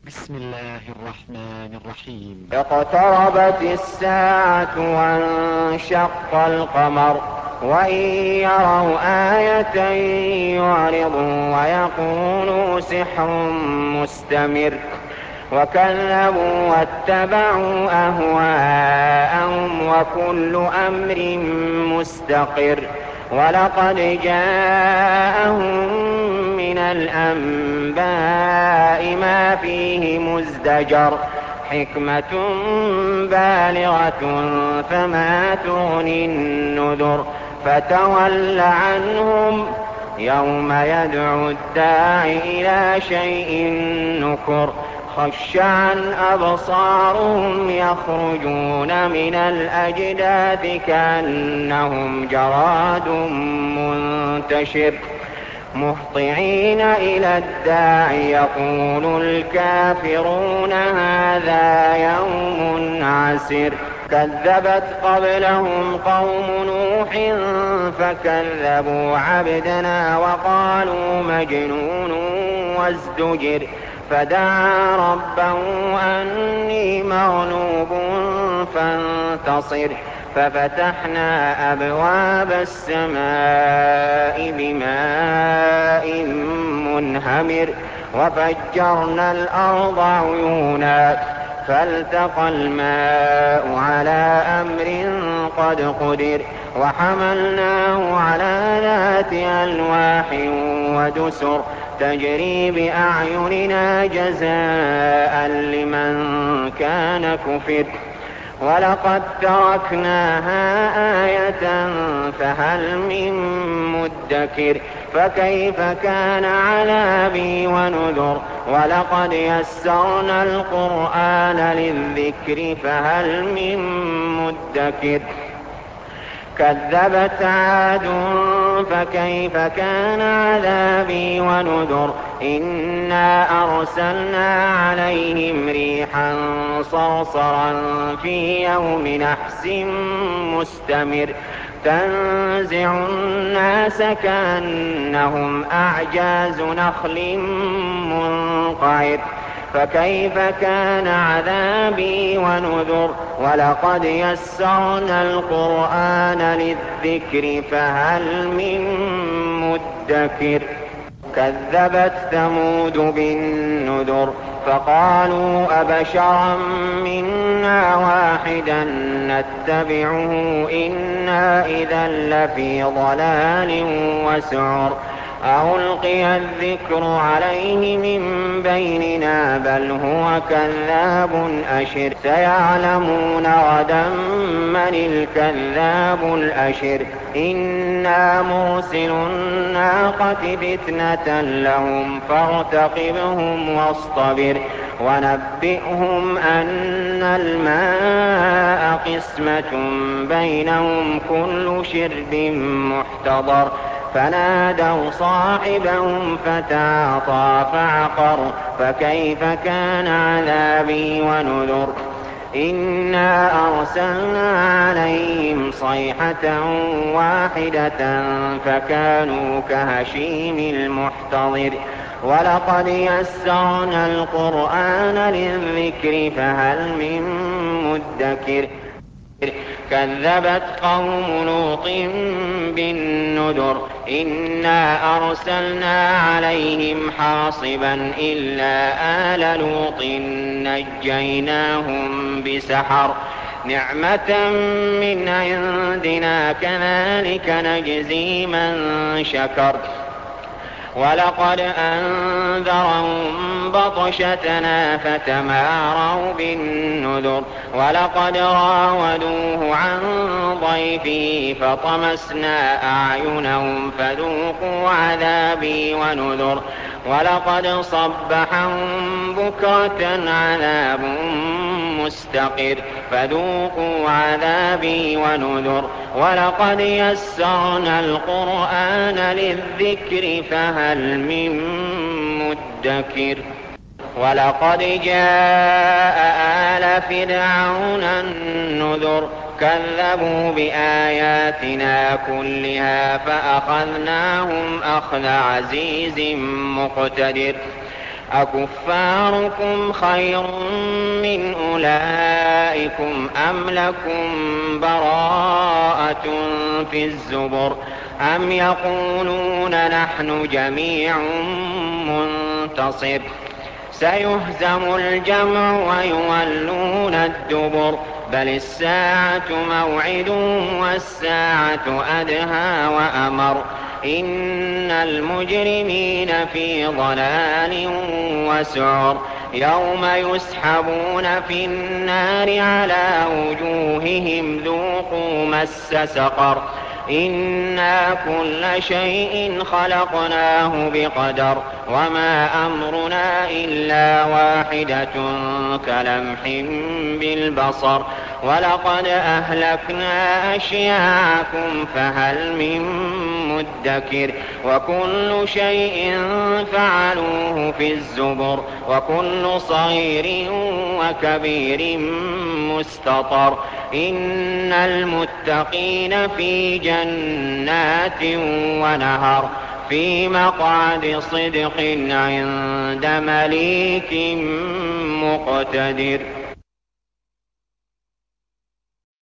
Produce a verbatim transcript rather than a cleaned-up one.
بسم الله الرحمن الرحيم. اقتربت الساعة وانشق القمر وإن يروا آية يعرضوا ويقولوا سحر مستمر وكذبوا واتبعوا أهواءهم وكل أمر مستقر ولقد جاءهم من الأنباء ما فيه مزدجر حكمة بالغة فما تغني النذر فتول عنهم يوم يدعو الداع إلى شيء نكر خشعا أبصارهم يخرجون من الأجداث كأنهم جراد منتشر مهطعين إلى الداع يقول الكافرون هذا يوم عسر كذبت قبلهم قوم نوح فكذبوا عبدنا وقالوا مجنون وازدجر فدعا ربه أني مغلوب فانتصر ففتحنا أبواب السماء بماء منهمر وفجرنا الأرض عيونا فالتقى الماء على أمر قد قدر وحملناه على ذات ألواح ودسر تجري بأعيننا جزاء لمن كان كفر ولقد تركناها آية فهل من مدكر فكيف كان عذابي ونذر ولقد يسرنا القرآن للذكر فهل من مدكر كذبت عاد فكيف كان عذابي ونذر إنا أرسلنا عليهم ريحا صرصرا في يوم نحس مستمر تنزع الناس كأنهم أعجاز نخل منقعر فكيف كان عذابي ونذر ولقد يسرنا القرآن للذكر فهل من مدكر كذبت ثمود بالنذر فقالوا أبشرا منا واحدا نتبعه إنا إذا لفي ضلال وسعر ألقي الذكر عليه من بيننا بل هو كذاب أشر سيعلمون غدا من الكذاب الأشر إنا مرسل الناقة فتنة لهم فارتقبهم واصطبر ونبئهم أن الماء قسمة بينهم كل شرب محتضر فنادوا صاحبهم فتعاطى فعقر فكيف كان عذابي ونذر إنا أرسلنا عليهم صيحة واحدة فكانوا كهشيم المحتضر ولقد يسرنا القرآن للذكر فهل من مدكر كذبت قوم لوط بالنذر إنا أرسلنا عليهم حاصبا إلا آل لوط نجيناهم بسحر نعمة من عندنا كذلك نجزي من شكر ولقد أنذرهم بطشتنا فتماروا بالنذر ولقد راودوه عن ضيفه فطمسنا أعينهم فذوقوا عذابي ونذر ولقد صبحهم بكرة عذاب مستقر فذوقوا عذابي ونذر ولقد يسرنا القرآن للذكر فهل من مدكر ولقد جاء آل فرعون النذر كذبوا بآياتنا كلها فأخذناهم أخذ عزيز مقتدر أكفاركم خير من أولئكم أم لكم براءة في الزبر أم يقولون نحن جميع منتصر سيهزم الجمع ويولون الدبر بل الساعة موعدهم والساعة أدهى وأمر إن المجرمين في ضلال وسعر يوم يسحبون في النار على وجوههم ذوقوا مس سقر إنا كل شيء خلقناه بقدر وما أمرنا إلا واحدة كلمح بالبصر ولقد أهلكنا أشياعكم فهل من مدكر وكل شيء فعلوه في الزبر وكل صغير وكبير مستطر إن المتقين في جنات ونهر في مقعد صدق عند مليك مقتدر.